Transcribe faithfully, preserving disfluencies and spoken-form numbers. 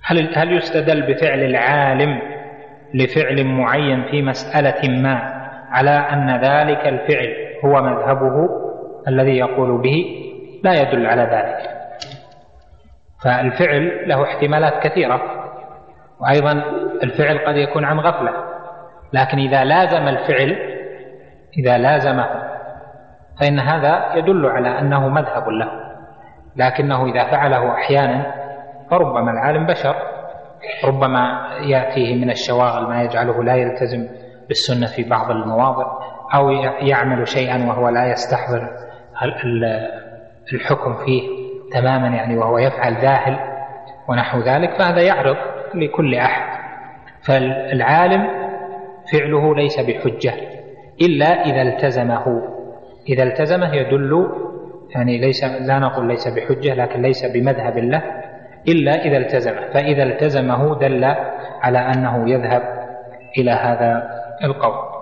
هل هل يستدل بفعل العالم لفعل معين في مسألة ما على أن ذلك الفعل هو مذهبه الذي يقول به؟ لا يدل على ذلك. فالفعل له احتمالات كثيرة، وأيضا الفعل قد يكون عن غفلة، لكن إذا لازم الفعل إذا لازمه فإن هذا يدل على أنه مذهب له، لكنه إذا فعله أحيانا فربما العالم بشر، ربما يأتيه من الشواغل ما يجعله لا يلتزم بالسنة في بعض المواضع، أو يعمل شيئا وهو لا يستحضر الحكم فيه تماما، يعني وهو يفعل ذاهل ونحو ذلك، فهذا يعرض لكل أحد. فالعالم فعله ليس بحجة إلا إذا التزمه. إذا التزمه يدل، يعني ليس لا نقول ليس بحجة، لكن ليس بمذهب له إلا إذا التزمه، فإذا التزمه دل على أنه يذهب إلى هذا القول.